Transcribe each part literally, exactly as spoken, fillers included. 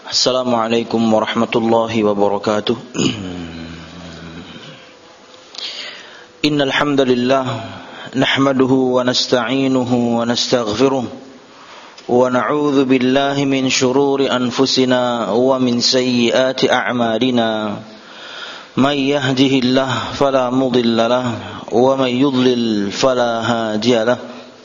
Assalamualaikum warahmatullahi wabarakatuh. Innal hamdalillah nahmaduhu wa nasta'inuhu wa nastaghfiruh wa na'udzu billahi min shururi anfusina wa min sayyiati a'malina. May yahdihillahu fala mudilla lahu wa may yudlil fala hadiya lahu.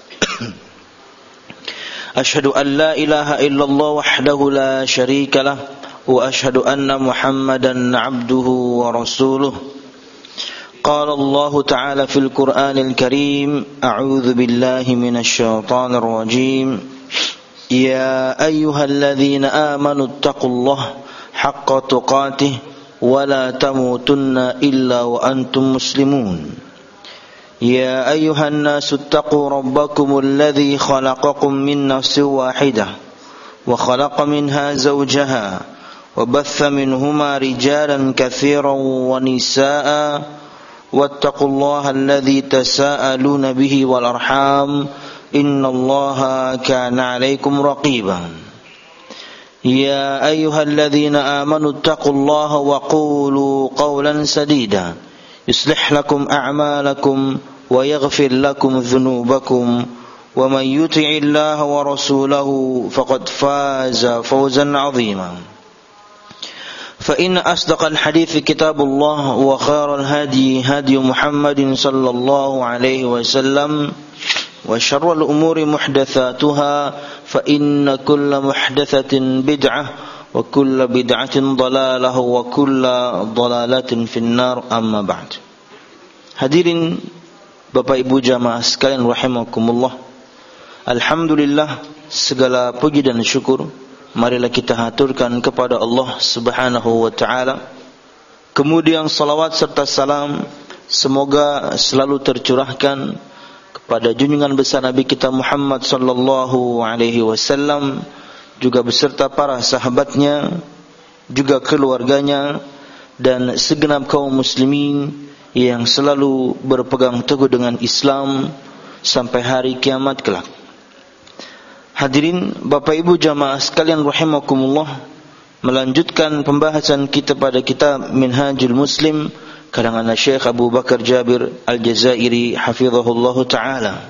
أشهد أن لا إله إلا الله وحده لا شريك له وأشهد أن محمدا عبده ورسوله. قال الله تعالى في القرآن الكريم: أعوذ بالله من الشيطان الرجيم. يا أيها الذين آمنوا اتقوا الله حق تقاته ولا تموتن إلا وأنتم مسلمون. يا أيها الناس اتقوا ربكم الذي خلقكم من نفس واحدة وخلق منها زوجها وبث منهما رجالا كثيرا ونساء واتقوا الله الذي تساءلون به والأرحام إن الله كان عليكم رقيبا. يا أيها الذين آمنوا اتقوا الله وقولوا قولا سديدا يصلح لكم أعمالكم ويغفر لكم ذنوبكم ومن يطع الله ورسوله فقد فاز فوزا عظيما. فإن أصدق الحديث كتاب الله وخير الهدي هدي محمد صلى الله عليه وسلم وشر الأمور محدثاتها فإن كل محدثة بدعة وكل بدعة ضلالة وكل ضلالة في النار أما بعد. Hadirin Bapak Ibu jamaah sekalian rahimakumullah. Alhamdulillah, segala puji dan syukur marilah kita haturkan kepada Allah Subhanahu wa taala. Kemudian salawat serta salam semoga selalu tercurahkan kepada junjungan besar Nabi kita Muhammad sallallahu alaihi wasallam, juga beserta para sahabatnya, juga keluarganya, dan segenap kaum muslimin yang selalu berpegang teguh dengan Islam sampai hari kiamat kelak. Hadirin Bapak Ibu jamaah sekalian rahimakumullah, melanjutkan pembahasan kita pada kitab Minhajul Muslim karangan Syekh Abu Bakar Jabir Al-Jazairi hafizahullahu taala.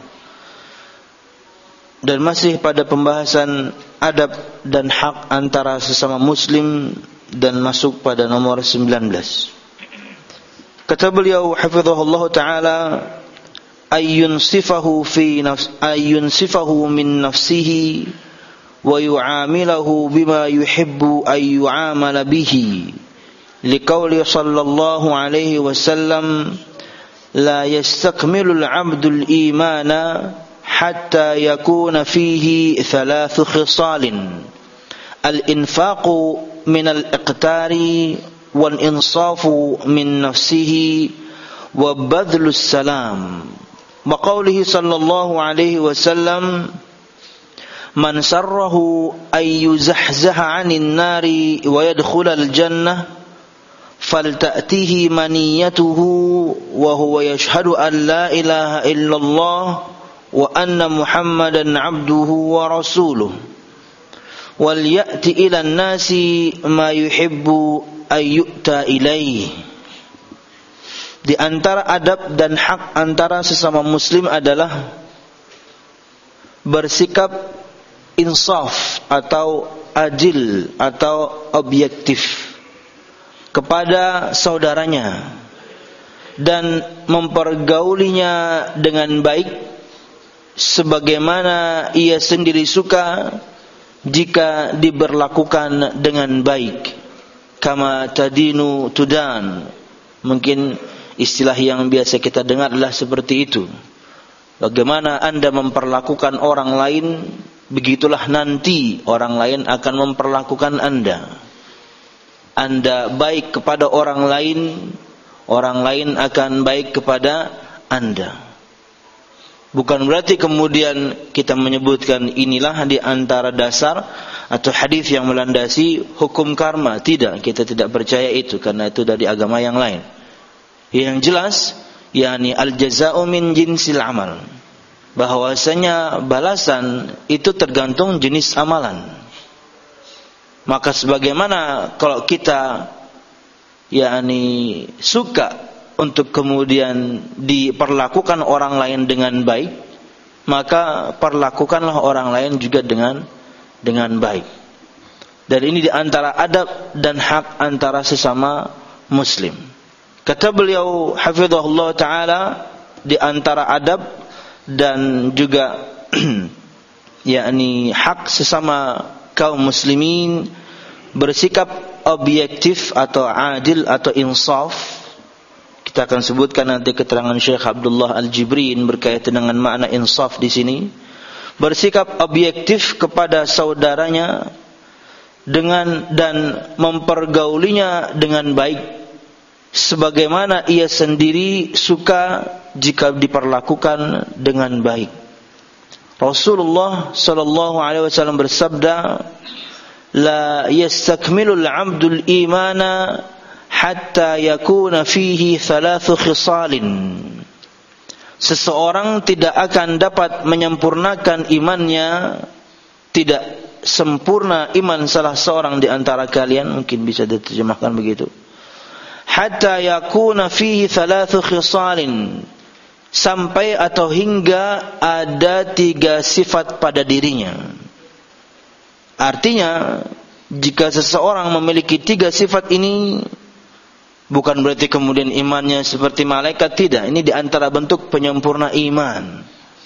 Dan masih pada pembahasan adab dan hak antara sesama muslim, dan masuk pada nomor sembilan belas. Kata beliau hafizahullah ta'ala: ayyun sifahu fi nafs ayyun sifahu min nafsihi wa yu'amilahu bima yuhibbu ay yu'amala bihi liqauli sallallahu alaihi wasallam la yastakmilu al-'abdu al-imana hatta yakuna fihi thalathu khisalin al-infaqu min al-iqtari wal-insafu min nafsihi wa badlus salam wa qawlihi sallallahu alaihi wasallam man sarrahu ay yuzahzaha 'anil nari wa yadkhulal jannah falta'tihi maniyatuhu wa huwa yashhadu an la ilaha illallah wa anna Muhammadan abduhu wa rasuluh wal ya'ti ila an-nasi ma yuhibbu ayyuta ilaih. Di antara adab dan hak antara sesama muslim adalah bersikap insaf atau adil atau objektif kepada saudaranya dan mempergaulinya dengan baik sebagaimana ia sendiri suka jika diberlakukan dengan baik. Kama tadinu tudan. Mungkin istilah yang biasa kita dengar adalah seperti itu. Bagaimana Anda memperlakukan orang lain, begitulah nanti orang lain akan memperlakukan Anda. Anda baik kepada orang lain, orang lain akan baik kepada Anda. Bukan berarti kemudian kita menyebutkan inilah di antara dasar atau hadis yang melandasi hukum karma. Tidak, kita tidak percaya itu karena itu dari agama yang lain. Yang jelas, yakni al-jaza'u min jinsil amal. bahwasanya balasan itu tergantung jenis amalan. Maka sebagaimana kalau kita yakni suka untuk kemudian diperlakukan orang lain dengan baik, maka perlakukanlah orang lain juga dengan dengan baik. Dan ini di antara adab dan hak antara sesama muslim. Kata beliau hafizahullah taala, di antara adab dan juga yakni hak sesama kaum muslimin bersikap objektif atau adil atau insaf. Kita akan sebutkan nanti keterangan Syekh Abdullah Al-Jibrin berkaitan dengan makna insaf di sini. Bersikap objektif kepada saudaranya dengan dan mempergaulinya dengan baik sebagaimana ia sendiri suka jika diperlakukan dengan baik. Rasulullah sallallahu alaihi wasallam bersabda, la yastakmilul 'abdul imana hatta yakuna fihi thalathu khisalin. Seseorang tidak akan dapat menyempurnakan imannya, tidak sempurna iman salah seorang di antara kalian, mungkin bisa diterjemahkan begitu, hatta yakuna fihi thalathu khisalin, sampai atau hingga ada tiga sifat pada dirinya. Artinya, jika seseorang memiliki tiga sifat ini, bukan berarti kemudian imannya seperti malaikat, tidak. Ini di antara bentuk penyempurna iman.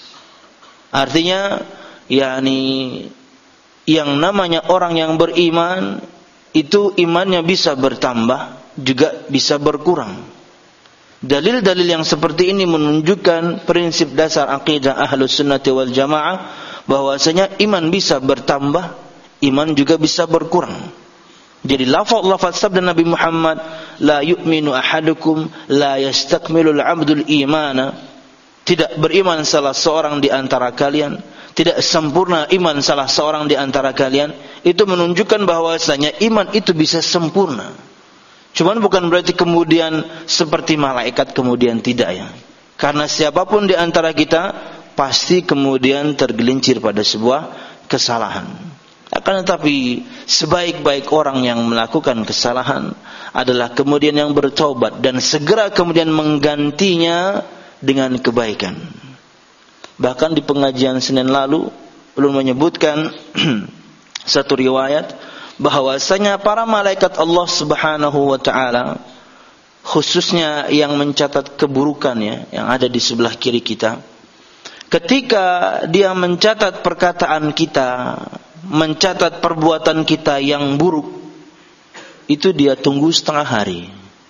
Artinya, yakni yang namanya orang yang beriman itu imannya bisa bertambah, juga bisa berkurang. Dalil-dalil yang seperti ini menunjukkan prinsip dasar akidah Ahlus Sunnati wal Jamaah, bahwasanya iman bisa bertambah, iman juga bisa berkurang. Jadi lafaz-lafaz sabda Nabi Muhammad, la yu'minu ahadukum la yastakmilul 'abdul imana, tidak beriman salah seorang di antara kalian, tidak sempurna iman salah seorang di antara kalian, itu menunjukkan bahwasanya iman itu bisa sempurna. Cuman bukan berarti kemudian seperti malaikat kemudian tidak, ya. Karena siapapun di antara kita pasti kemudian tergelincir pada sebuah kesalahan. Akan tetapi sebaik-baik orang yang melakukan kesalahan adalah kemudian yang bertaubat dan segera kemudian menggantinya dengan kebaikan. Bahkan di pengajian Senin lalu belum menyebutkan satu riwayat bahwasanya para malaikat Allah Subhanahu wa taala, khususnya yang mencatat keburukannya yang ada di sebelah kiri kita, ketika dia mencatat perkataan kita, mencatat perbuatan kita yang buruk, itu dia tunggu setengah hari.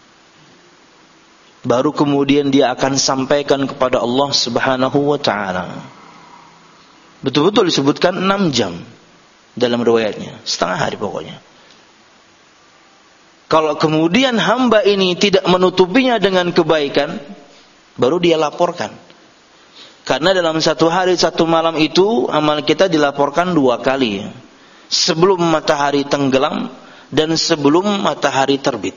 Baru kemudian dia akan sampaikan kepada Allah Subhanahu wa taala. Betul-betul disebutkan enam jam dalam riwayatnya, setengah hari pokoknya. Kalau kemudian hamba ini tidak menutupinya dengan kebaikan, baru dia laporkan. Karena dalam satu hari satu malam itu amal kita dilaporkan dua kali, sebelum matahari tenggelam dan sebelum matahari terbit.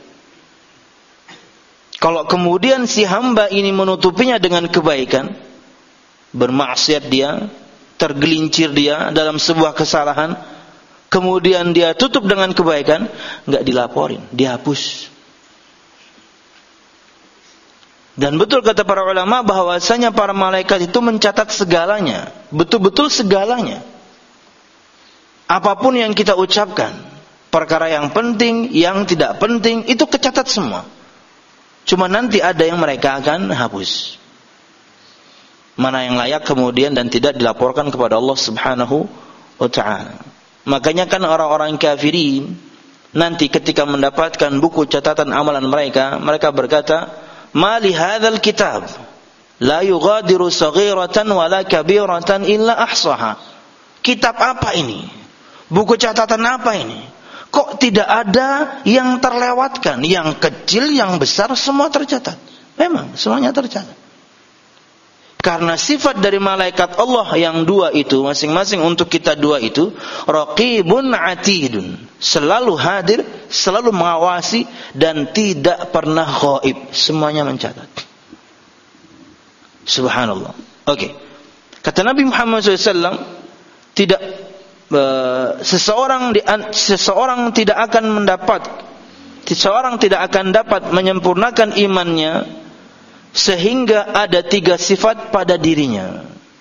Kalau kemudian si hamba ini menutupinya dengan kebaikan, bermaksiat dia, tergelincir dia dalam sebuah kesalahan, kemudian dia tutup dengan kebaikan, enggak dilaporin, dihapus. Dan betul kata para ulama bahwasanya para malaikat itu mencatat segalanya, betul-betul segalanya. Apapun yang kita ucapkan, perkara yang penting, yang tidak penting, itu kecatat semua. Cuma nanti ada yang mereka akan hapus. Mana yang layak kemudian dan tidak dilaporkan kepada Allah Subhanahu wa ta'ala. Makanya kan orang-orang kafirin nanti ketika mendapatkan buku catatan amalan mereka, mereka berkata, "Ma li hadzal kitab la yughadiru saghiratan wala kabiratan illa ahsaha." Kitab apa ini? Buku catatan apa ini? Kok tidak ada yang terlewatkan? Yang kecil, yang besar semua tercatat. Memang semuanya tercatat. Karena sifat dari malaikat Allah yang dua itu, masing-masing untuk kita dua itu, raqibun atidun, selalu hadir, selalu mengawasi, dan tidak pernah ghaib, semuanya mencatat. Subhanallah. Oke. Okay. Kata Nabi Muhammad shallallahu alaihi wasallam, tidak seseorang di, seseorang tidak akan mendapat seseorang tidak akan dapat menyempurnakan imannya sehingga ada tiga sifat pada dirinya.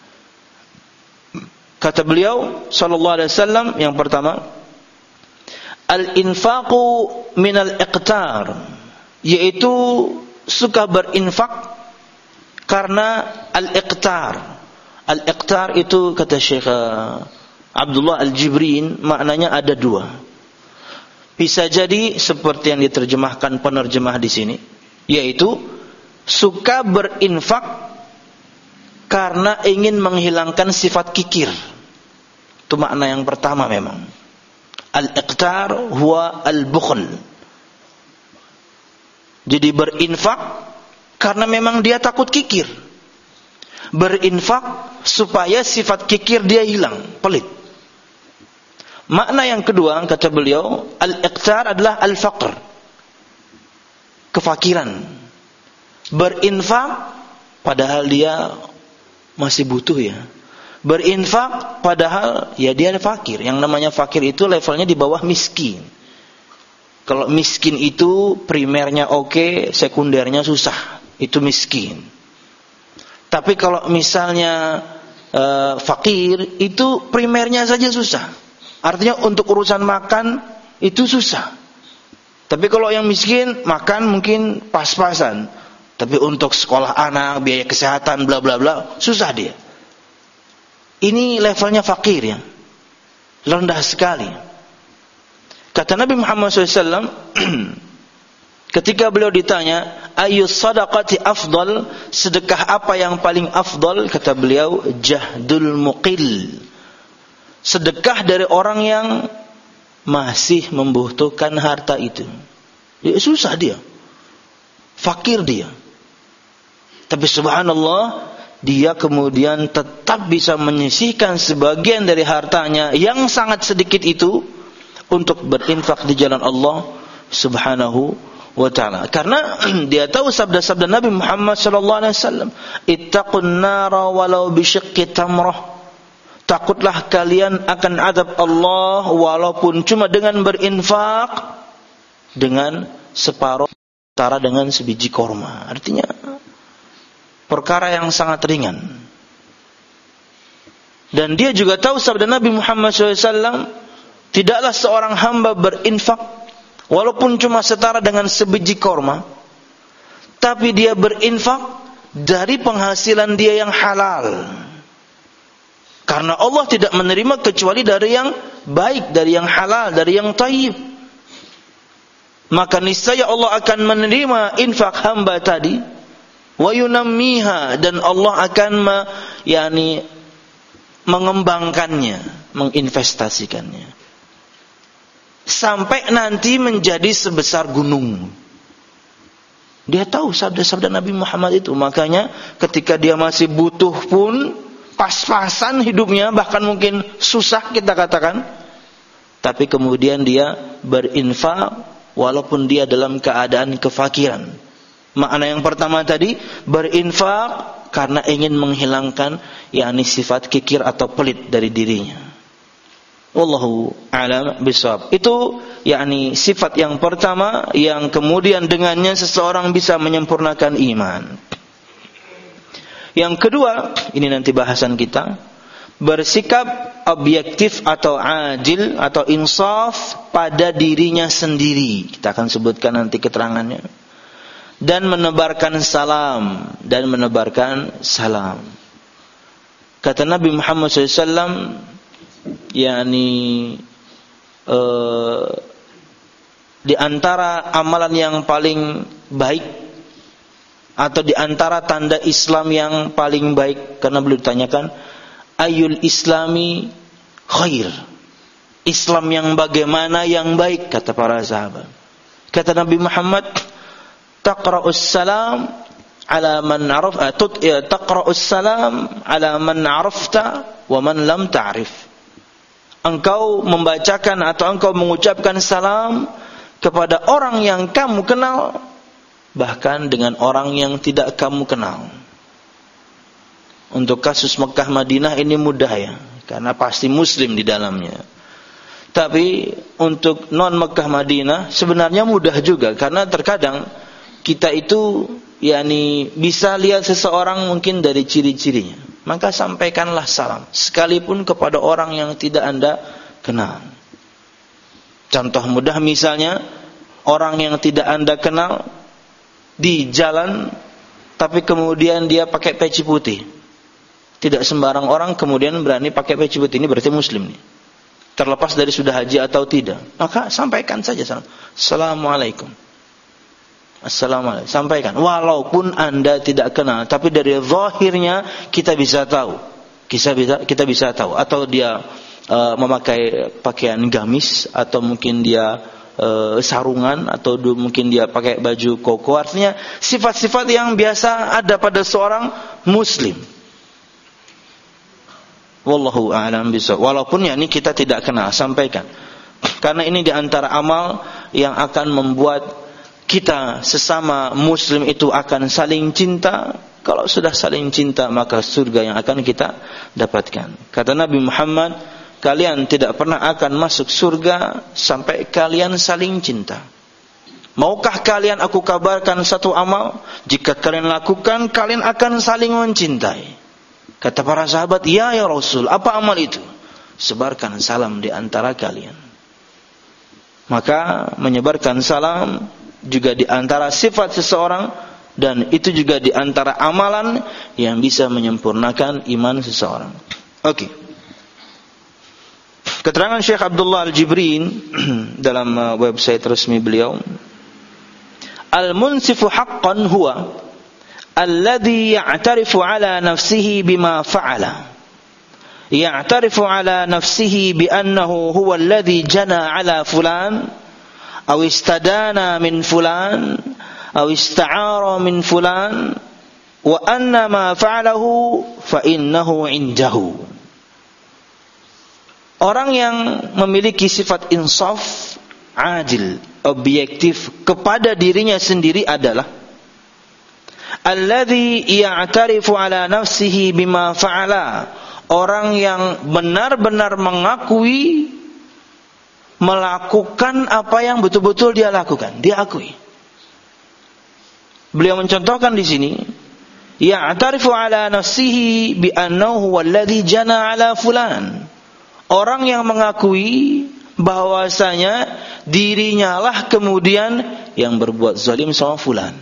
Kata beliau sallallahu alaihi wasallam, yang pertama, al-infaqu minal iqtar, yaitu suka berinfak karena al-iqtar. Al-iqtar itu kata Syekh Abdullah Al-Jibrin, maknanya ada dua. Bisa jadi seperti yang diterjemahkan penerjemah di sini, yaitu suka berinfak karena ingin menghilangkan sifat kikir. Itu makna yang pertama memang. Al-iqtar huwa al-bukhl. Jadi berinfak karena memang dia takut kikir. Berinfak supaya sifat kikir dia hilang, pelit. Makna yang kedua kata beliau, al-iqtar adalah al-faqr, kefakiran. Berinfak padahal dia masih butuh ya. Berinfak padahal ya dia fakir. Yang namanya fakir itu levelnya di bawah miskin. Kalau miskin itu primernya oke, sekundernya susah. Itu miskin. Tapi kalau misalnya uh, fakir, itu primernya saja susah. Artinya untuk urusan makan itu susah. Tapi kalau yang miskin, makan mungkin pas-pasan. Tapi untuk sekolah anak, biaya kesehatan, bla bla bla, susah dia. Ini levelnya fakir ya. Rendah sekali. Kata Nabi Muhammad shallallahu alaihi wasallam, ketika beliau ditanya, ayu sadaqati afdal, sedekah apa yang paling afdal? Kata beliau, jahdul muqil, sedekah dari orang yang masih membutuhkan harta itu. Dia susah dia, fakir dia, tapi subhanallah dia kemudian tetap bisa menyisihkan sebagian dari hartanya yang sangat sedikit itu untuk berinfak di jalan Allah subhanahu wa ta'ala. Karena dia tahu sabda-sabda Nabi Muhammad sallallahu alaihi wasallam, ittaqun nara walau bisyiqqi tamrah, takutlah kalian akan azab Allah walaupun cuma dengan berinfak dengan separuh setara dengan sebiji korma. Artinya perkara yang sangat ringan. Dan dia juga tahu sabda Nabi Muhammad shallallahu alaihi wasallam, tidaklah seorang hamba berinfak walaupun cuma setara dengan sebiji korma, tapi dia berinfak dari penghasilan dia yang halal. Karena Allah tidak menerima kecuali dari yang baik, dari yang halal, dari yang thayyib. Maka niscaya Allah akan menerima infak hamba tadi, wa yunammiha, dan Allah akan me, yani, mengembangkannya, menginvestasikannya, sampai nanti menjadi sebesar gunung. Dia tahu sabda-sabda Nabi Muhammad itu. Makanya ketika dia masih butuh pun, pas-pasan hidupnya, bahkan mungkin susah kita katakan, tapi kemudian dia berinfak walaupun dia dalam keadaan kefakiran. Makna yang pertama tadi, berinfak karena ingin menghilangkan yakni sifat kikir atau pelit dari dirinya. Wallahu a'lam bishawab. Itu yakni sifat yang pertama yang kemudian dengannya seseorang bisa menyempurnakan iman. Yang kedua, ini nanti bahasan kita, bersikap objektif atau adil atau insaf pada dirinya sendiri. Kita akan sebutkan nanti keterangannya. Dan menebarkan salam, dan menebarkan salam. Kata Nabi Muhammad shallallahu alaihi wasallam, yakni uh, di antara amalan yang paling baik atau di antara tanda Islam yang paling baik, karena beliau ditanyakan, ayul islami khair, Islam yang bagaimana yang baik, kata para sahabat. Kata Nabi Muhammad, taqra'us salam ala man araf, taqra'us salam ala man arafta wa man lam ta'rif. Engkau membacakan atau engkau mengucapkan salam kepada orang yang kamu kenal, bahkan dengan orang yang tidak kamu kenal. Untuk kasus Mekah Madinah ini mudah ya, karena pasti muslim di dalamnya. Tapi untuk non Mekah Madinah sebenarnya mudah juga, karena terkadang kita itu yakni bisa lihat seseorang mungkin dari ciri-cirinya. Maka sampaikanlah salam sekalipun kepada orang yang tidak Anda kenal. Contoh mudah misalnya orang yang tidak Anda kenal di jalan tapi kemudian dia pakai peci putih. Tidak sembarang orang kemudian berani pakai peci putih, ini berarti muslim nih. Terlepas dari sudah haji atau tidak, maka sampaikan saja salam. Assalamualaikum. Assalamualaikum. Sampaikan. Walaupun Anda tidak kenal, tapi dari zahirnya kita bisa tahu. Kita bisa kita bisa tahu. Atau dia uh, memakai pakaian gamis, atau mungkin dia uh, sarungan, atau mungkin dia pakai baju koko. Artinya sifat-sifat yang biasa ada pada seorang muslim. Wallahu a'lam bishawab. Walaupun ya ini kita tidak kenal, sampaikan. Karena ini di antara amal yang akan membuat kita sesama muslim itu akan saling cinta. Kalau sudah saling cinta, maka surga yang akan kita dapatkan. Kata Nabi Muhammad, kalian tidak pernah akan masuk surga sampai kalian saling cinta. Maukah kalian aku kabarkan satu amal? Jika kalian lakukan, kalian akan saling mencintai. Kata para sahabat, ya ya Rasul, apa amal itu? Sebarkan salam di antara kalian. Maka menyebarkan salam juga di antara sifat seseorang, dan itu juga di antara amalan yang bisa menyempurnakan iman seseorang. Oke. Okay. Keterangan Syekh Abdullah Al-Jibrin dalam website resmi beliau, Al-munsifu haqqan huwa alladhi ya'tarifu ala nafsihi bima fa'ala. Ya'tarifu ala nafsihi bi annahu huwa alladhi jana ala fulan aw istadana min fulan aw ista'ara min fulan wa anna ma fa'alahu fa innahu indahu. Orang yang memiliki sifat insaf, adil, objektif kepada dirinya sendiri adalah alladzi ya'tarifu ala nafsihi bima fa'ala, orang yang benar-benar mengakui melakukan apa yang betul-betul dia lakukan, dia akui. Beliau mencontohkan di sini, ya'tarifu ala nafsihi bi annahu alladzi jana ala fulan, orang yang mengakui bahwasanya dirinya lah kemudian yang berbuat zalim sama fulan.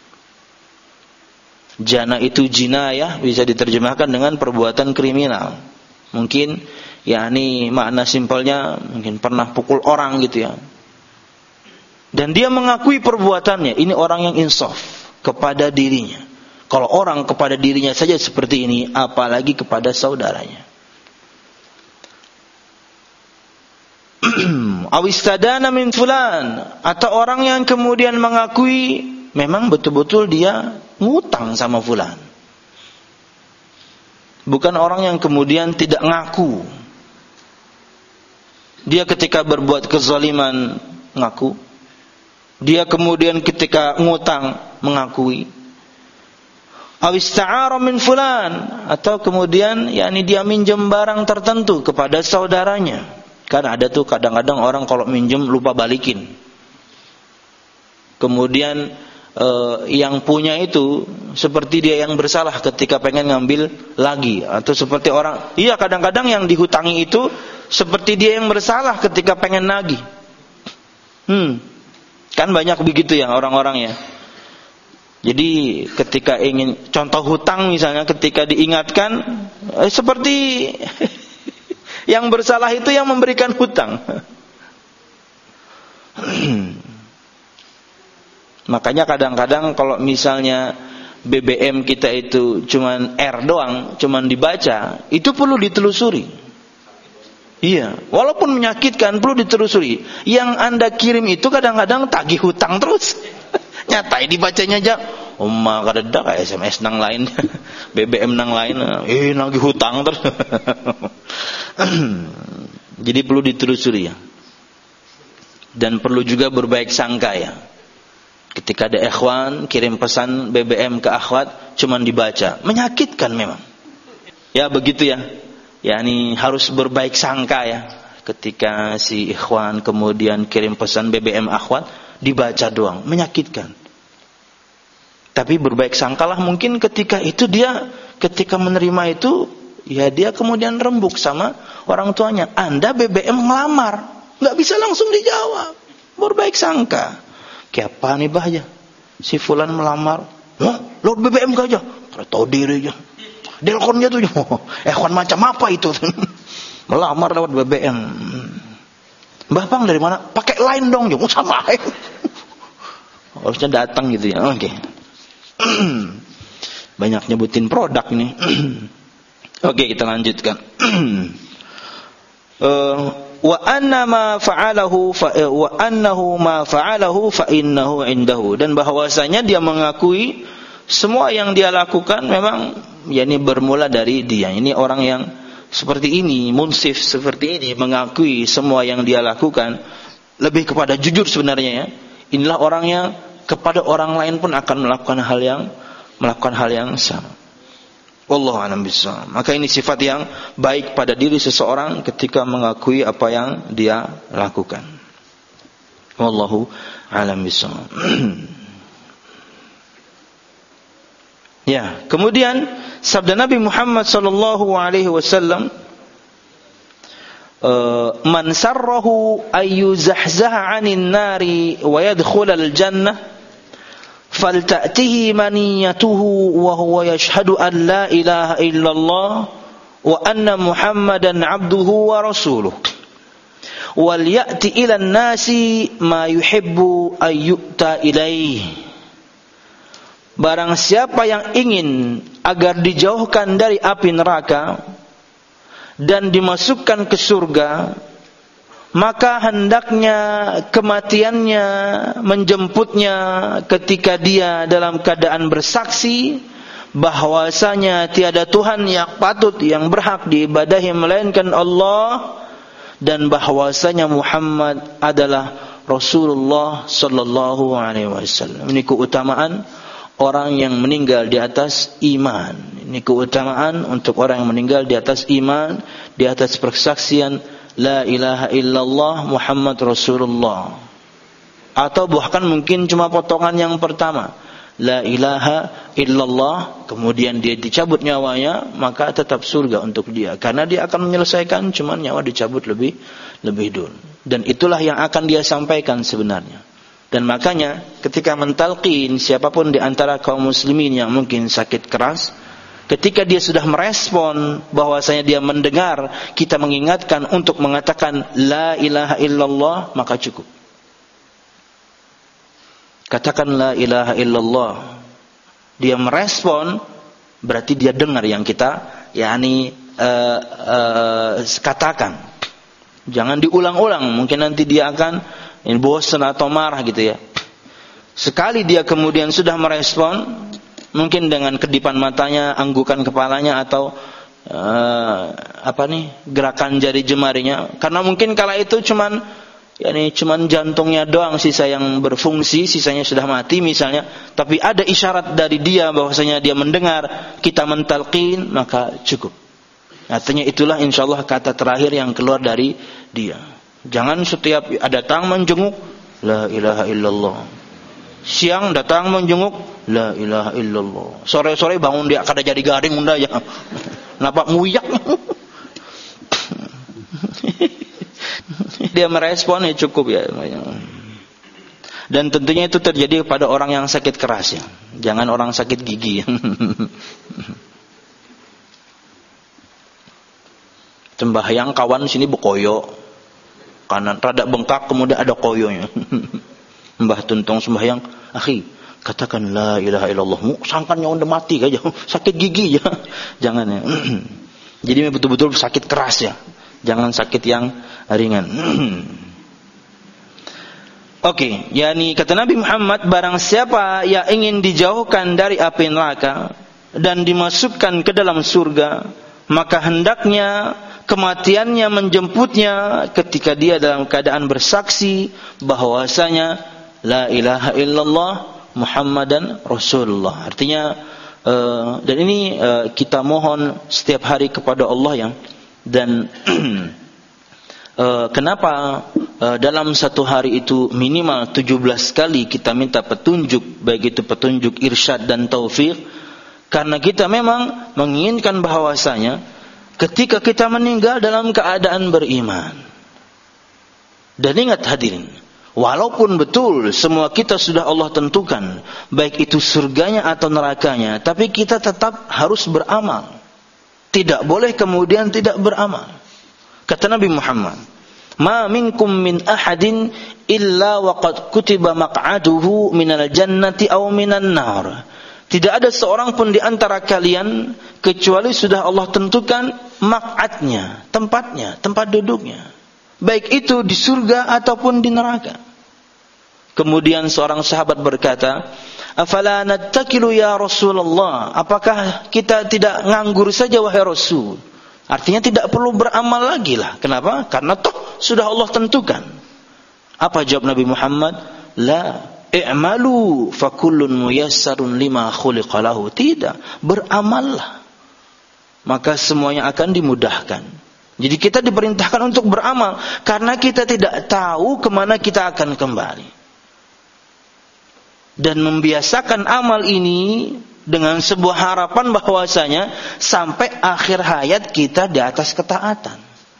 Jana itu jinayah, bisa diterjemahkan dengan perbuatan kriminal. Mungkin yakni makna simpelnya mungkin pernah pukul orang gitu ya. Dan dia mengakui perbuatannya. Ini orang yang insaf kepada dirinya. Kalau orang kepada dirinya saja seperti ini, apalagi kepada saudaranya. Awistadana min fulan, atau orang yang kemudian mengakui memang betul-betul dia ngutang sama fulan. Bukan orang yang kemudian tidak ngaku. Dia ketika berbuat kezaliman ngaku. Dia kemudian ketika ngutang mengakui. Awista'ara min fulan, atau kemudian yakni dia minjem barang tertentu kepada saudaranya. Karena ada tuh kadang-kadang orang kalau minjem lupa balikin. Kemudian Uh, yang punya itu seperti dia yang bersalah ketika pengen ngambil lagi, atau seperti orang, iya kadang-kadang yang dihutangi itu seperti dia yang bersalah ketika pengen nagih. Hmm, kan banyak begitu ya orang-orang ya. Jadi ketika ingin contoh hutang misalnya, ketika diingatkan eh, seperti yang bersalah itu yang memberikan hutang. Makanya kadang-kadang kalau misalnya B B M kita itu cuman R doang, cuman dibaca, itu perlu ditelusuri. Iya, walaupun menyakitkan perlu ditelusuri. Yang Anda kirim itu kadang-kadang tagih hutang terus. Nyatai dibacanya aja, umma kadeda kayak S M S nang lain, B B M nang lain, eh nagih hutang terus. Jadi perlu ditelusuri ya. Dan perlu juga berbaik sangka ya. Ketika ada ikhwan kirim pesan B B M ke akhwat cuman dibaca, menyakitkan memang. Ya begitu ya. yakni harus berbaik sangka ya. Ketika si ikhwan kemudian kirim pesan B B M akhwat, dibaca doang, menyakitkan. Tapi berbaik sangkalah mungkin ketika itu dia ketika menerima itu, ya dia kemudian rembuk sama orang tuanya. Anda B B M ngelamar, nggak bisa langsung dijawab. Berbaik sangka. Kayak apa nih bahaya? Si fulan melamar, hah? Lewat B B M aja, tahu diri aja. Delkonnya tuh, eh kawan macam apa itu? Melamar lewat B B M. Mbah Bang dari mana? Pakai line dong, jangan sama. Harusnya datang gitu ya. Oke. Okay. Banyak nyebutin produk nih. Oke, okay, kita lanjutkan. uh, wa anna ma fa'alahu fa wa annahu ma fa'alahu fa innahu indahu, dan bahwasanya dia mengakui semua yang dia lakukan memang yakni bermula dari dia. Ini orang yang seperti ini, munsif seperti ini, mengakui semua yang dia lakukan, lebih kepada jujur sebenarnya ya. Inilah orang yang kepada orang lain pun akan melakukan hal yang melakukan hal yang sama. Wallahu a'lam bishawab. Maka ini sifat yang baik pada diri seseorang ketika mengakui apa yang dia lakukan. Wallahu a'lam bishawab. Ya, kemudian sabda Nabi Muhammad sallallahu alaihi wasallam, man sarrahu ayyuzahzaha 'anil nari wa yadkhulal jannah falta'tihi maniyatuhu wa huwa yashhadu an la ilaha illallah wa anna Muhammadan 'abduhu wa rasuluhu wal ya'ti ila an-nasi ma yuhibbu ayyuta ilaihi. Barang siapa yang ingin agar dijauhkan dari api neraka dan dimasukkan ke surga, maka hendaknya kematiannya menjemputnya ketika dia dalam keadaan bersaksi bahwasanya tiada Tuhan yang patut yang berhak diibadahi melainkan Allah, dan bahwasanya Muhammad adalah Rasulullah sallallahu alaihi wasallam. Ini keutamaan orang yang meninggal di atas iman. Ini keutamaan untuk orang yang meninggal di atas iman, di atas persaksian la ilaha illallah Muhammad Rasulullah. Atau bahkan mungkin cuma potongan yang pertama, la ilaha illallah, kemudian dia dicabut nyawanya, maka tetap surga untuk dia, karena dia akan menyelesaikan, cuma nyawa dicabut lebih lebih dulu. Dan itulah yang akan dia sampaikan sebenarnya. Dan makanya ketika mentalqin siapapun di antara kaum muslimin yang mungkin sakit keras, ketika dia sudah merespon bahwasanya dia mendengar kita mengingatkan untuk mengatakan la ilaha illallah, maka cukup. Katakan la ilaha illallah. Dia merespon, berarti dia dengar yang kita yakni uh, uh, katakan. Jangan diulang-ulang, mungkin nanti dia akan ini bosan atau marah gitu ya. Sekali dia kemudian sudah merespon, mungkin dengan kedipan matanya, anggukan kepalanya, atau uh, apa nih gerakan jari jemarinya, karena mungkin kala itu cuman yakni cuman jantungnya doang sisa yang berfungsi, sisanya sudah mati misalnya, tapi ada isyarat dari dia bahwasanya dia mendengar kita mentalqin, maka cukup. Artinya itulah insyaallah kata terakhir yang keluar dari dia. Jangan setiap datang menjenguk la ilaha illallah, siang datang menjenguk la ilaha illallah, sore-sore bangun dia kada jadi garing unda ya. Kenapa muyak? Dia merespon ya cukup ya. Dan tentunya itu terjadi pada orang yang sakit keras ya. Jangan orang sakit gigi. Sembahyang kawan sini bekoyo, kanan rada bengkak kemudian ada koyonya. Mbah Tuntong sembahyang, akhi katakan la ilaha illallah, mu sangkannya udah mati aja, sakit gigi ya. Jangan ya. Jadi betul-betul sakit keras ya, jangan sakit yang ringan. Oke, okay, yakni kata Nabi Muhammad, barang siapa yang ingin dijauhkan dari api neraka dan dimasukkan ke dalam surga, maka hendaknya kematiannya menjemputnya ketika dia dalam keadaan bersaksi bahwasanya la ilaha illallah Muhammadan Rasulullah. Artinya uh, dan ini uh, kita mohon setiap hari kepada Allah yang Dan uh, kenapa uh, dalam satu hari itu minimal tujuh belas kali kita minta petunjuk, baik itu petunjuk irsyad dan taufik, karena kita memang menginginkan bahwasanya ketika kita meninggal dalam keadaan beriman. Dan ingat hadirin, walaupun betul semua kita sudah Allah tentukan, baik itu surganya atau nerakanya, tapi kita tetap harus beramal. Tidak boleh kemudian tidak beramal. Kata Nabi Muhammad, "Ma minkum min ahadin illa waqad kutiba maq'aduhu minal jannati aw minan nar." Tidak ada seorang pun di antara kalian kecuali sudah Allah tentukan maq'adnya, tempatnya, tempat duduknya. Baik itu di surga ataupun di neraka. Kemudian seorang sahabat berkata, "Afala nattakilu ya Rasulullah?" Apakah kita tidak nganggur saja wahai Rasul? Artinya tidak perlu beramal lagi lah. Kenapa? Karena toh sudah Allah tentukan. Apa jawab Nabi Muhammad? La, i'malu fa kullun muyassarun lima khuliqa lahu. Tidak, beramallah, maka semuanya akan dimudahkan. Jadi kita diperintahkan untuk beramal karena kita tidak tahu kemana kita akan kembali. Dan membiasakan amal ini dengan sebuah harapan bahwasanya sampai akhir hayat kita di atas ketaatan.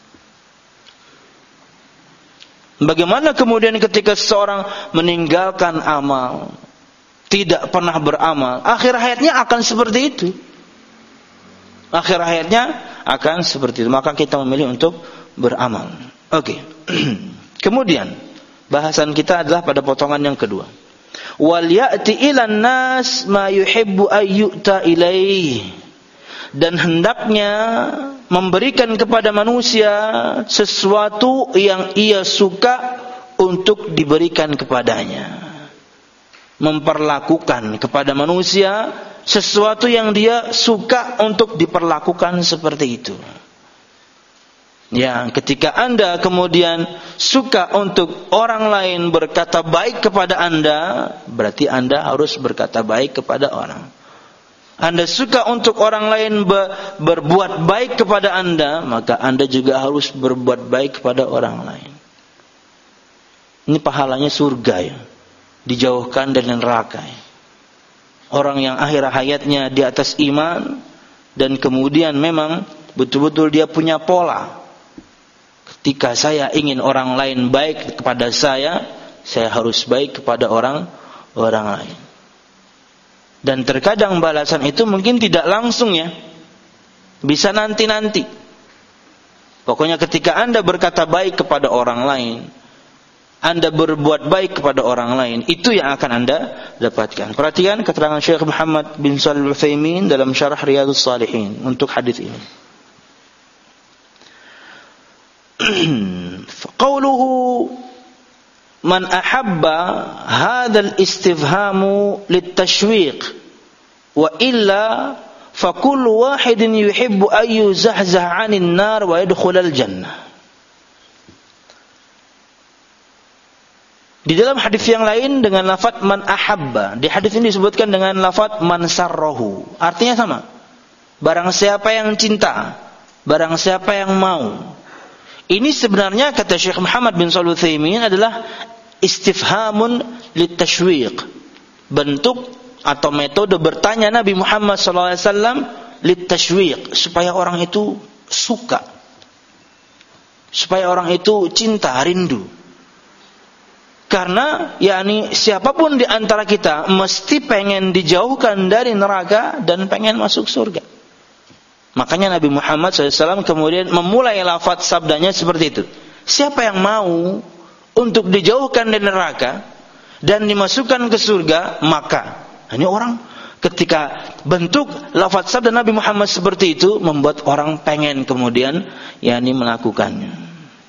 Bagaimana kemudian ketika seseorang meninggalkan amal, tidak pernah beramal, akhir hayatnya akan seperti itu. Akhir hayatnya akan seperti itu. Maka kita memilih untuk beramal. Oke. Okay. Kemudian bahasan kita adalah pada potongan yang kedua. Wal ya'ti ilan nas ma yuhibbu ayyuta ilaih. Dan hendaknya memberikan kepada manusia sesuatu yang ia suka untuk diberikan kepadanya. Memperlakukan kepada manusia sesuatu yang dia suka untuk diperlakukan seperti itu. Ya, ketika Anda kemudian suka untuk orang lain berkata baik kepada Anda, berarti Anda harus berkata baik kepada orang. Anda suka untuk orang lain ber, berbuat baik kepada Anda, maka Anda juga harus berbuat baik kepada orang lain. Ini pahalanya surga ya, dijauhkan dari neraka ya. Orang yang akhir hayatnya di atas iman dan kemudian memang betul-betul dia punya pola. Ketika saya ingin orang lain baik kepada saya, saya harus baik kepada orang orang lain. Dan terkadang balasan itu mungkin tidak langsung ya, bisa nanti-nanti. Pokoknya ketika Anda berkata baik kepada orang lain, Anda berbuat baik kepada orang lain, itu yang akan Anda dapatkan. Perhatikan keterangan Syekh Muhammad bin Shalih Al-Utsaimin dalam syarah Riyadhus Shalihin untuk hadis ini. Qauluhu man ahabba hadzal istifhamu litashwiq wa illa fa kullu wahidin yuhibbu an yuzahzaha 'anil nar wa yadkhulal jannah. Di dalam hadis yang lain dengan lafaz man ahabba, di hadis ini disebutkan dengan lafaz man sarrahu. Artinya sama. Barang siapa yang cinta, barang siapa yang mau. Ini sebenarnya kata Syekh Muhammad bin Shalih Al-Utsaimin adalah istifhamun litashwiq. Bentuk atau metode bertanya Nabi Muhammad sallallahu alaihi wasallam litashwiq, supaya orang itu suka. Supaya orang itu cinta, rindu. Karena yakni siapapun di antara kita mesti pengen dijauhkan dari neraka dan pengen masuk surga. Makanya Nabi Muhammad shallallahu alaihi wasallam kemudian memulai lafaz sabdanya seperti itu. Siapa yang mau untuk dijauhkan dari neraka dan dimasukkan ke surga, maka ini orang ketika bentuk lafaz sabda Nabi Muhammad seperti itu membuat orang pengen kemudian yakni melakukannya.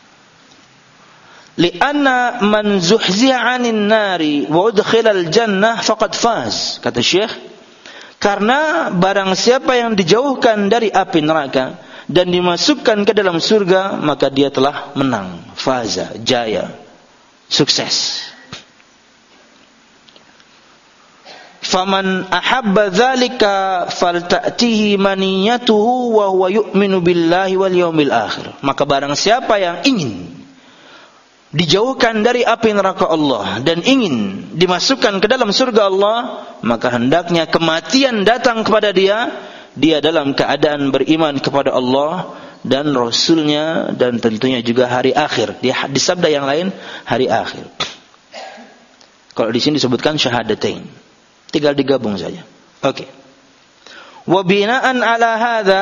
Li'anna man zuhzi'a 'anil nari wa udkhilal jannah faqad faz. Kata Syekh, karena barang siapa yang dijauhkan dari api neraka dan dimasukkan ke dalam surga, maka dia telah menang, faza, jaya, sukses. faman ahabba dzalika falta'tihi maniyatuhu wa huwa yu'minu billahi wal yaumil akhir. Maka barang siapa yang ingin dijauhkan dari api neraka Allah dan ingin dimasukkan ke dalam surga Allah, maka hendaknya kematian datang kepada dia, dia dalam keadaan beriman kepada Allah dan Rasulnya, dan tentunya juga hari akhir. Di, di sabda yang lain, hari akhir. Kalau di sini disebutkan syahadatain, tinggal digabung saja. Oke. Okay. Wa bina'an ala hadza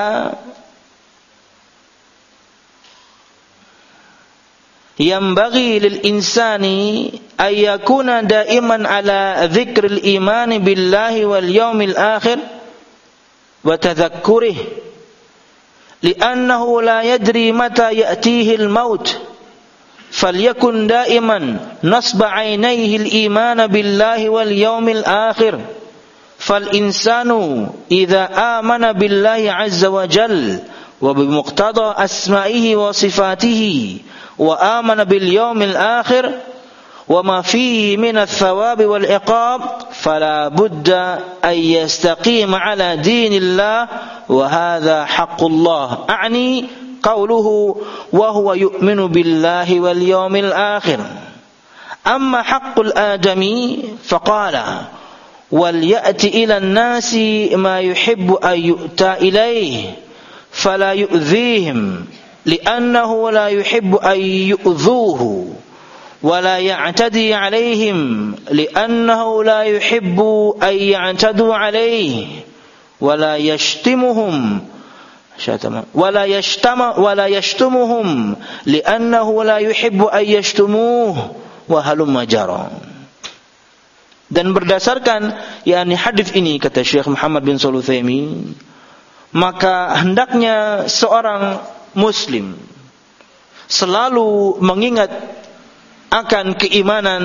yanbaghi lil insani ay yakuna daiman ala dzikril iman billahi wal yaumil akhir wa tadhakkurihi li'annahu la yadri mata ya'tihi al maut falyakun daiman nasba 'ainayhi al iman billahi wal yaumil akhir fal insanu idza amana billahi 'azza wa jalla wa bi muqtada asma'ihi wa sifatihi wa amana bil yaumil akhir wa ma fihi min ath-thawab wal iqab fala budda ay yastaqima ala dinillah wa hadha haqqullah a'ni qawluhu wa huwa yu'minu billahi wal yaumil akhir amma haqqul adami faqala wal ya'ti ila an-nasi ma yuhibbu ay yu'ta ilayhi fala yu'dhihim لأنه لا يحب أن يؤذوه ولا يعتدي عليهم لأنه لا يحب أن يعتدوا عليه ولا يشتمهم ولا يشتم ولا يشتمهم لأنه لا يحب أن يشتموه وهلم جرى. Dan berdasarkan yakni hadis ini, kata Syekh Muhammad bin Shalih Al-Utsaimin, maka hendaknya seorang Muslim selalu mengingat akan keimanan,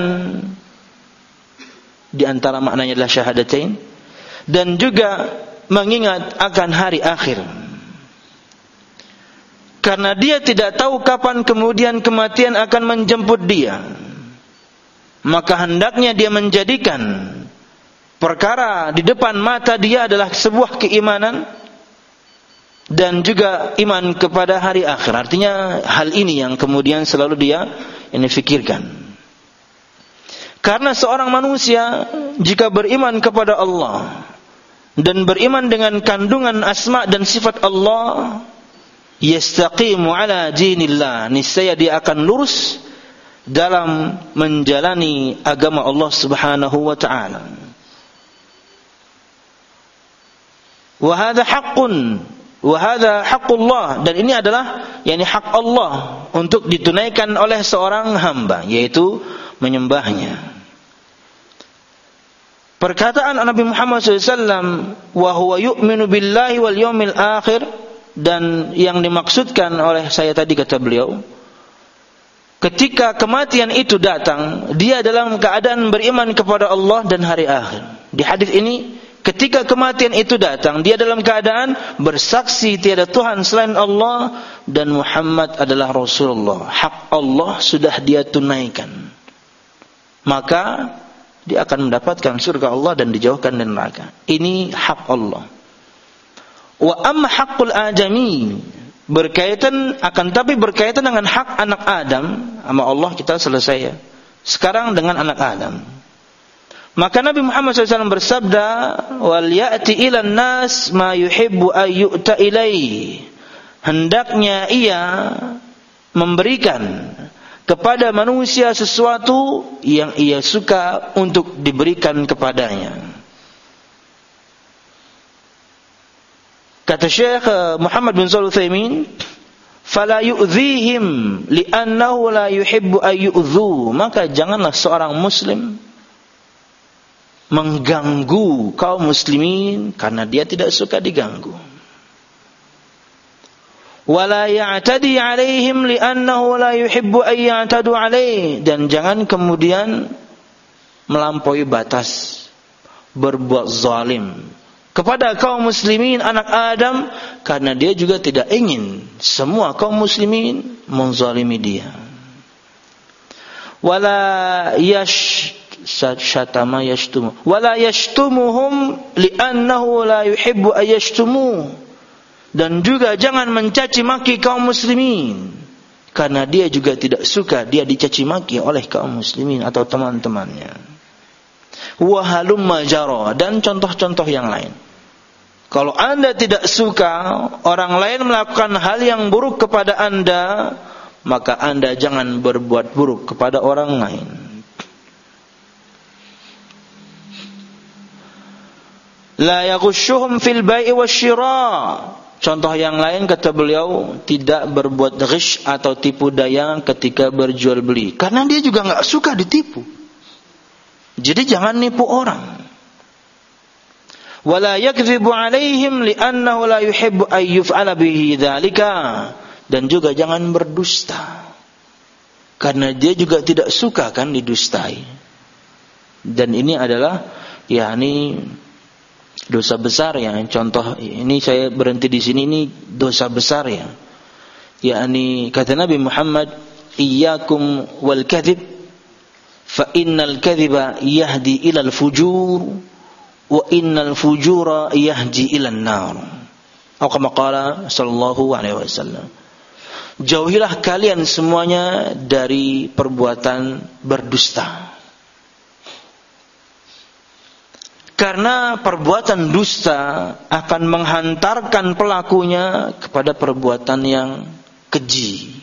di antara maknanya adalah syahadatain, dan juga mengingat akan hari akhir. Karena dia tidak tahu kapan kemudian kematian akan menjemput dia, maka hendaknya dia menjadikan perkara di depan mata dia adalah sebuah keimanan dan juga iman kepada hari akhir. Artinya hal ini yang kemudian selalu dia ini fikirkan. Karena seorang manusia jika beriman kepada Allah dan beriman dengan kandungan asma dan sifat Allah, yastaqimu ala dinillah, niscaya dia akan lurus dalam menjalani agama Allah Subhanahu wa taala. Wa hadza haqqun wa hadza haqqullah, dan ini adalah yakni hak Allah untuk ditunaikan oleh seorang hamba, yaitu menyembahnya. Perkataan Nabi Muhammad shallallahu alaihi wasallam wa huwa yu'minu billahi wal yaumil akhir, dan yang dimaksudkan oleh saya tadi kata beliau, ketika kematian itu datang dia dalam keadaan beriman kepada Allah dan hari akhir. Di hadis ini, ketika kematian itu datang, dia dalam keadaan bersaksi tiada Tuhan selain Allah dan Muhammad adalah Rasulullah. Hak Allah sudah dia tunaikan, maka dia akan mendapatkan surga Allah dan dijauhkan dari neraka. Ini hak Allah. Wa amma haqqul adami, berkaitan akan tapi berkaitan dengan hak anak Adam, sama Allah kita selesai ya. Sekarang dengan anak Adam. Maka Nabi Muhammad shallallahu alaihi wasallam bersabda, wal ya'ti ilan nas ma yuhibbu ay yu'ta ilaihi, hendaknya ia memberikan kepada manusia sesuatu yang ia suka untuk diberikan kepadanya. Kata Syekh Muhammad bin Shalih Al-Utsaimin, fala yu'dhihim li'annahu la yuhibbu ay yu'dhu, maka janganlah seorang muslim mengganggu kaum muslimin karena dia tidak suka diganggu. Wala ya'tadi 'alaihim li'annahu la yuhibbu ay ya'tadu 'alaihi, dan jangan kemudian melampaui batas, berbuat zalim kepada kaum muslimin anak Adam, karena dia juga tidak ingin semua kaum muslimin menzalimi dia. Wala yash syatama yashtumu wala yashtumuhum li'annahu la yuhibbu ayashtumu, dan juga jangan mencaci maki kaum muslimin karena dia juga tidak suka dia dicaci maki oleh kaum muslimin atau teman-temannya. Wa halumma jara, dan contoh-contoh yang lain. Kalau Anda tidak suka orang lain melakukan hal yang buruk kepada Anda, maka Anda jangan berbuat buruk kepada orang lain. La yaghushuhum fil bai'i wasyira. Contoh yang lain kata beliau, tidak berbuat ghish atau tipu daya ketika berjual beli, karena dia juga enggak suka ditipu. Jadi jangan nipu orang. Wala yakdzibu alaihim li'annahu la yuhibbu an yuf'ala bihi dzalika, dan juga jangan berdusta karena dia juga tidak suka kan didustai. Dan ini adalah yakni dosa besar ya. Contoh ini saya berhenti di sini, ini dosa besar ya. Yakni kata Nabi Muhammad, iyyakum wal kadzib fa innal kadziba yahdi ilal fujur wa innal fujura yahdi ilan nar. Atau kama qala sallallahu alaihi wasallam. Jauhilah kalian semuanya dari perbuatan berdusta. Karena perbuatan dusta akan menghantarkan pelakunya kepada perbuatan yang keji.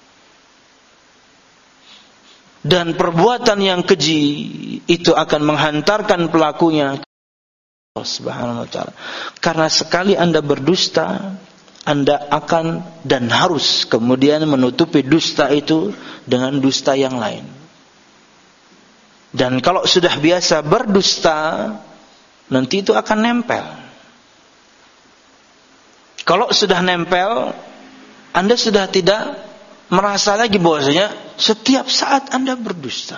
Dan perbuatan yang keji itu akan menghantarkan pelakunya kepada Allah Subhanahu wa taala. Karena sekali Anda berdusta, Anda akan dan harus kemudian menutupi dusta itu dengan dusta yang lain. Dan kalau sudah biasa berdusta, nanti itu akan nempel. Kalau sudah nempel, Anda sudah tidak merasa lagi bahwasanya setiap saat Anda berdusta.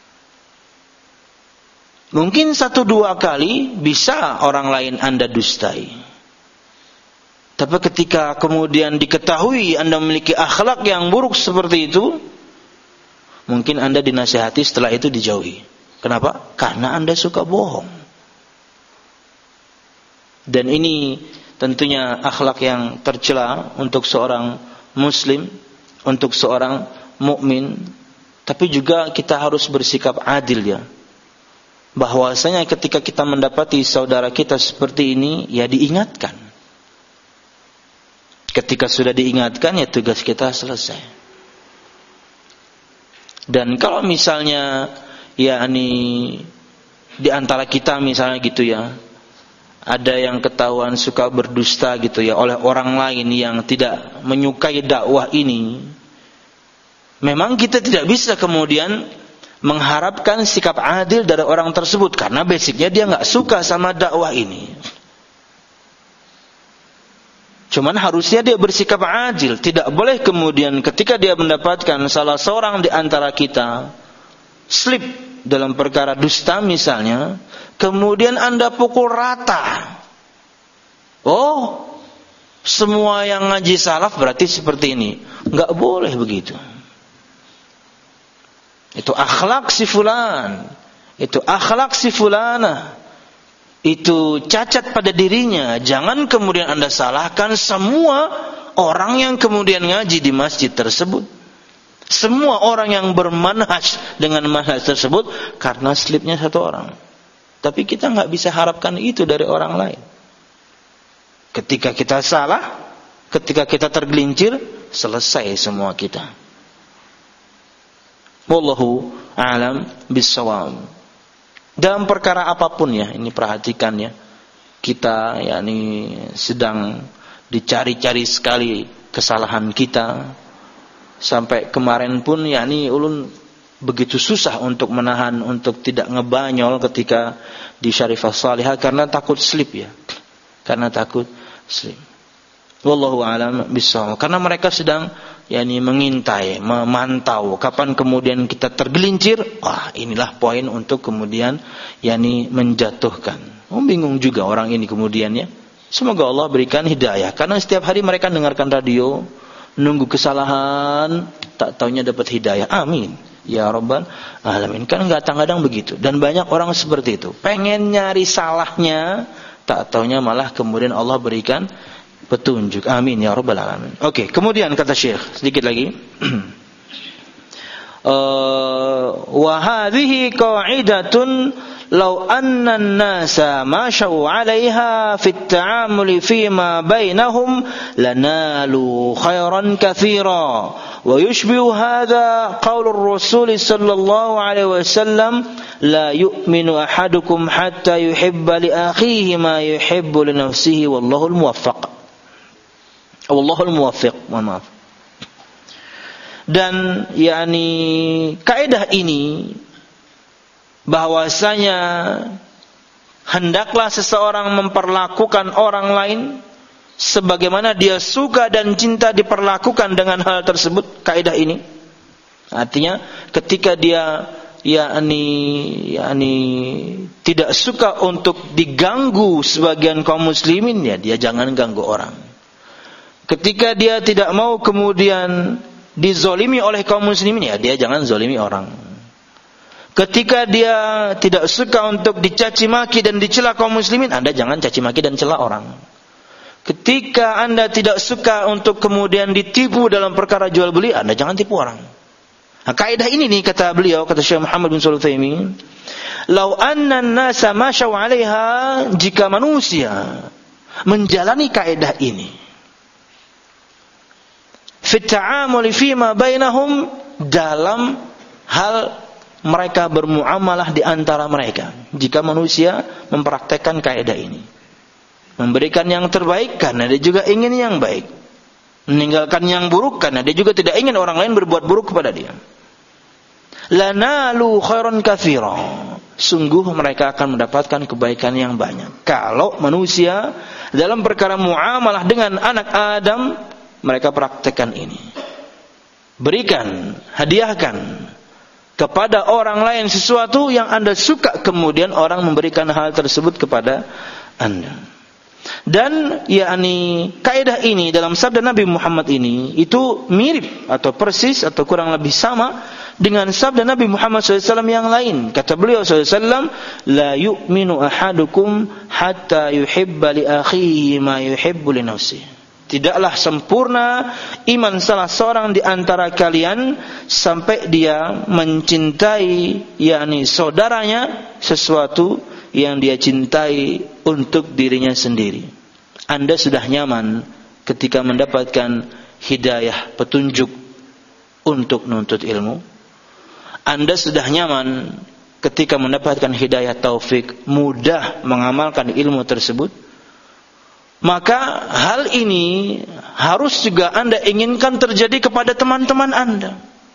Mungkin satu dua kali bisa orang lain Anda dustai. Tapi ketika kemudian diketahui Anda memiliki akhlak yang buruk seperti itu, mungkin Anda dinasihati, setelah itu dijauhi. Kenapa? Karena Anda suka bohong. Dan ini tentunya akhlak yang tercela untuk seorang muslim, untuk seorang mukmin. Tapi juga kita harus bersikap adil ya. Bahwasanya ketika kita mendapati saudara kita seperti ini, ya diingatkan. Ketika sudah diingatkan, ya tugas kita selesai. Dan kalau misalnya ya ini di antara kita misalnya gitu ya, ada yang ketahuan suka berdusta gitu ya oleh orang lain yang tidak menyukai dakwah ini, memang kita tidak bisa kemudian mengharapkan sikap adil dari orang tersebut, karena basicnya dia nggak suka sama dakwah ini. Cuman harusnya dia bersikap adil. Tidak boleh kemudian ketika dia mendapatkan salah seorang di antara kita slip dalam perkara dusta misalnya, kemudian Anda pukul rata. Oh, semua yang ngaji salaf berarti seperti ini. Nggak boleh begitu. Itu akhlak si fulan, itu akhlak si fulana, itu cacat pada dirinya. Jangan kemudian Anda salahkan semua orang yang kemudian ngaji di masjid tersebut, semua orang yang bermanhaj dengan manhaj tersebut, karena slipnya satu orang. Tapi kita nggak bisa harapkan itu dari orang lain. Ketika kita salah, ketika kita tergelincir, selesai semua kita. Wallahu a'lam bissawab. Dalam perkara apapun ya, ini perhatikan ya, kita yakni sedang dicari-cari sekali kesalahan kita. Sampai kemarin pun yakni ulun begitu susah untuk menahan untuk tidak ngebanyol ketika di Syarifah Salihah karena takut slip ya. Karena takut slip. Wallahu a'lam bissawab. Karena mereka sedang yakni mengintai, memantau kapan kemudian kita tergelincir. Wah, inilah poin untuk kemudian yakni menjatuhkan. Oh, bingung juga orang ini kemudian ya. Semoga Allah berikan hidayah. Karena setiap hari mereka dengarkan radio, nunggu kesalahan, tak taunya dapat hidayah. Amin. ya Rabbal Alamin. Kan kadang-kadang begitu. Dan banyak orang seperti itu. Pengen nyari salahnya, tak taunya malah kemudian Allah berikan petunjuk. Amin ya Rabbal Alamin. Oke, okay, kemudian kata Syekh sedikit lagi. Wa hadhihi qa'idatun law anna an-nasa mashaw 'alayha fi at-ta'amuli fi ma bainahum lanalu khairan katsira wa yushbihu hadha qaul ar-rasul sallallahu alaihi wasallam la yu'minu ahadukum hatta yuhibba li akhihi ma yuhibbu li nafsihi wallahu al-muwaffaq. Wallahu al-muwaffiq. Maaf. Dan yakni kaidah ini bahwasanya hendaklah seseorang memperlakukan orang lain sebagaimana dia suka dan cinta diperlakukan dengan hal tersebut. Kaidah ini artinya ketika dia yakni yakni tidak suka untuk diganggu sebagian kaum muslimin, ya dia jangan ganggu orang. Ketika dia tidak mau kemudian dizolimi oleh kaum muslimin, ya dia jangan zolimi orang. Ketika dia tidak suka untuk dicaci maki dan dicela kaum muslimin, Anda jangan caci maki dan cela orang. Ketika Anda tidak suka untuk kemudian ditipu dalam perkara jual beli, Anda jangan tipu orang. Nah, kaidah ini nih kata beliau, kata Syekh Muhammad bin Shalih Al-Utsaimin, "Lau anna an-nasa mashaw 'alaiha", jika manusia menjalani kaidah ini, fi ta'amuli fi ma bainahum, dalam hal mereka bermuamalah di antara mereka. Jika manusia mempraktekkan kaidah ini, memberikan yang terbaik karena dia juga ingin yang baik, meninggalkan yang buruk karena dia juga tidak ingin orang lain berbuat buruk kepada dia, lanalu khairan katsira, sungguh mereka akan mendapatkan kebaikan yang banyak. Kalau manusia dalam perkara muamalah dengan anak Adam, mereka praktekkan ini. Berikan, hadiahkan kepada orang lain sesuatu yang Anda suka, kemudian orang memberikan hal tersebut kepada Anda. Dan yakni kaidah ini dalam sabda Nabi Muhammad ini itu mirip atau persis atau kurang lebih sama dengan sabda Nabi Muhammad shallallahu alaihi wasallam yang lain. Kata beliau shallallahu alaihi wasallam, la yu'minu ahadukum hatta yuhibba li akhihi ma yuhibbu li nafsihi. Tidaklah sempurna iman salah seorang di antara kalian sampai dia mencintai yakni saudaranya sesuatu yang dia cintai untuk dirinya sendiri. Anda sudah nyaman ketika mendapatkan hidayah, petunjuk untuk menuntut ilmu. Anda sudah nyaman ketika mendapatkan hidayah taufik, mudah mengamalkan ilmu tersebut. Maka hal ini harus juga Anda inginkan terjadi kepada teman-teman Anda.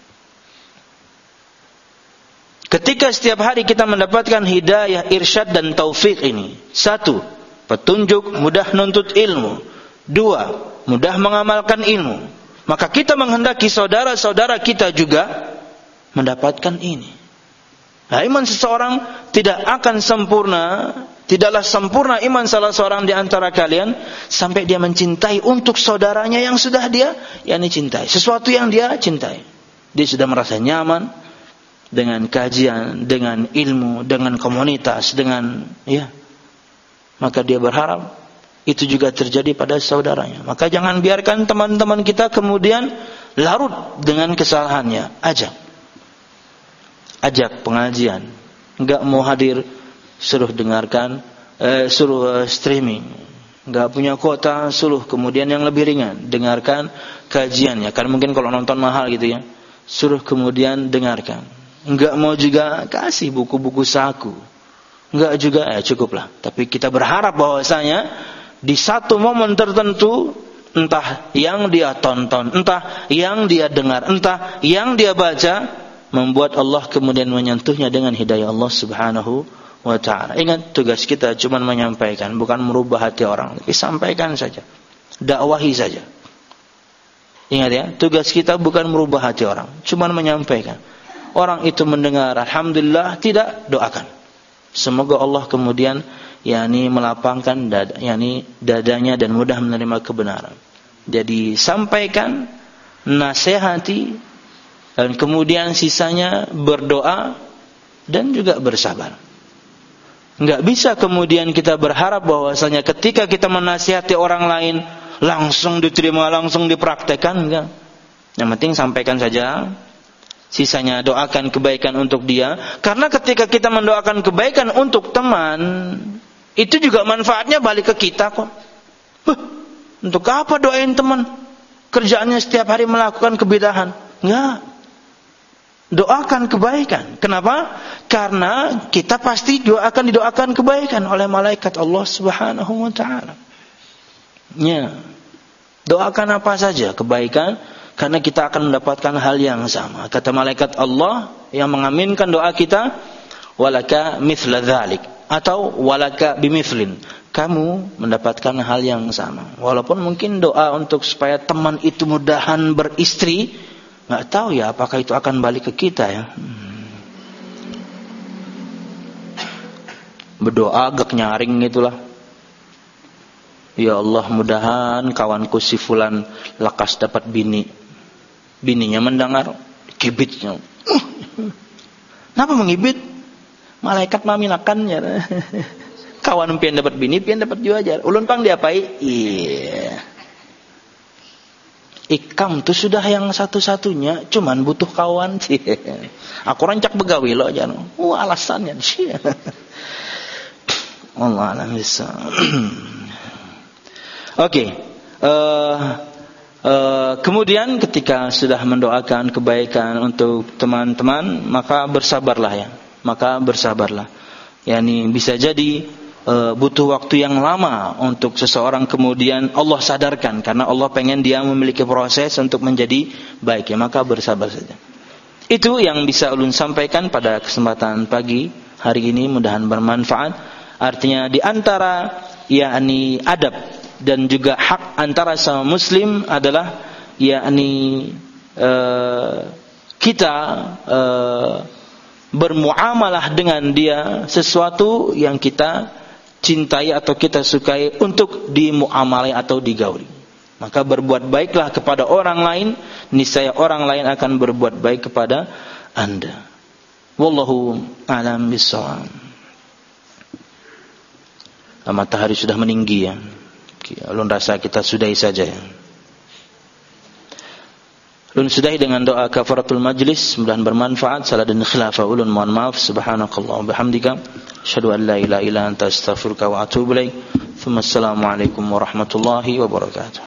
Ketika setiap hari kita mendapatkan hidayah, irsyad dan taufik ini, satu, petunjuk, mudah nuntut ilmu. Dua, mudah mengamalkan ilmu. Maka kita menghendaki saudara-saudara kita juga mendapatkan ini. Nah, iman seseorang tidak akan sempurna, tidaklah sempurna iman salah seorang di antara kalian sampai dia mencintai untuk saudaranya yang sudah dia yakni cintai, sesuatu yang dia cintai. Dia sudah merasa nyaman dengan kajian, dengan ilmu, dengan komunitas, dengan ya. Maka dia berharap itu juga terjadi pada saudaranya. Maka jangan biarkan teman-teman kita kemudian larut dengan kesalahannya. Ajak ajak pengajian, enggak mau hadir suruh dengarkan, eh, suruh uh, streaming, enggak punya kuota suruh kemudian yang lebih ringan dengarkan kajiannya, kan mungkin kalau nonton mahal gitu ya, suruh kemudian dengarkan. Enggak mau juga kasih buku-buku saku, enggak juga, ya cukuplah. Tapi kita berharap bahwasanya di satu momen tertentu, entah yang dia tonton, entah yang dia dengar, entah yang dia baca, membuat Allah kemudian menyentuhnya dengan hidayah Allah Subhanahu wa ta'ala. Ingat, tugas kita cuma menyampaikan, bukan merubah hati orang, tapi sampaikan saja, dakwahi saja. Ingat ya, tugas kita bukan merubah hati orang, cuma menyampaikan. Orang itu mendengar, alhamdulillah, tidak, doakan. Semoga Allah kemudian yakni melapangkan dada, yakni dadanya dan mudah menerima kebenaran. Jadi sampaikan, nasihati, Dan kemudian sisanya berdoa dan juga bersabar. Enggak bisa kemudian kita berharap bahwasanya ketika kita menasihati orang lain langsung diterima, langsung dipraktekkan, enggak. Yang penting sampaikan saja, sisanya doakan kebaikan untuk dia. Karena ketika kita mendoakan kebaikan untuk teman, itu juga manfaatnya balik ke kita kok. Huh, untuk apa doain teman? Kerjaannya setiap hari melakukan kebidahan. Enggak. Doakan kebaikan. Kenapa? Karena kita pasti doakan didoakan kebaikan oleh malaikat Allah Subhanahu wa taala. Ya. Doakan apa saja kebaikan karena kita akan mendapatkan hal yang sama. Kata malaikat Allah yang mengaminkan doa kita, walaka mithla dzalik atau walaka bimithlin. Kamu mendapatkan hal yang sama. Walaupun mungkin doa untuk supaya teman itu mudahan beristri, nggak tahu ya apakah itu akan balik ke kita ya. Hmm. Berdoa agak nyaring itulah. Ya Allah, mudahan kawanku si fulan lekas dapat bini. Bininya mendengar, kibitnya. Kenapa mengibit? Malaikat maminakannya. Kawan pian dapat bini, pian dapat juajar. Ulun pang diapai? Iya. Ikam tuh sudah yang satu-satunya, cuman butuh kawan sih. Aku rancak begawi loh aja. Oh, alasannya sih. Allah alam bisa. Oke. Uh, uh, kemudian ketika sudah mendoakan kebaikan untuk teman-teman, maka bersabarlah ya. Maka bersabarlah. Yani bisa jadi uh, butuh waktu yang lama untuk seseorang kemudian Allah sadarkan karena Allah pengen dia memiliki proses untuk menjadi baik ya, maka bersabar saja. Itu yang bisa ulun sampaikan pada kesempatan pagi hari ini, mudahan bermanfaat. Artinya di antara yakni adab dan juga hak antara sama muslim adalah yakni uh, kita uh, bermuamalah dengan dia sesuatu yang kita cintai atau kita sukai untuk dimuamalai atau digauli. Maka berbuat baiklah kepada orang lain, niscaya orang lain akan berbuat baik kepada Anda. Wallahu a'lam bishawab. Matahari sudah meninggi ya. Ulun rasa kita sudahi saja ya. Ulun sudahi dengan doa kafaratul majlis, mudah-mudahan bermanfaat. Salah dan khilafah ulun mohon maaf. Subhanakallah wa bihamdika asyhadu an la ilaha illa anta astaghfiruka wa atubu ilaik. Assalamualaikum warahmatullahi wabarakatuh.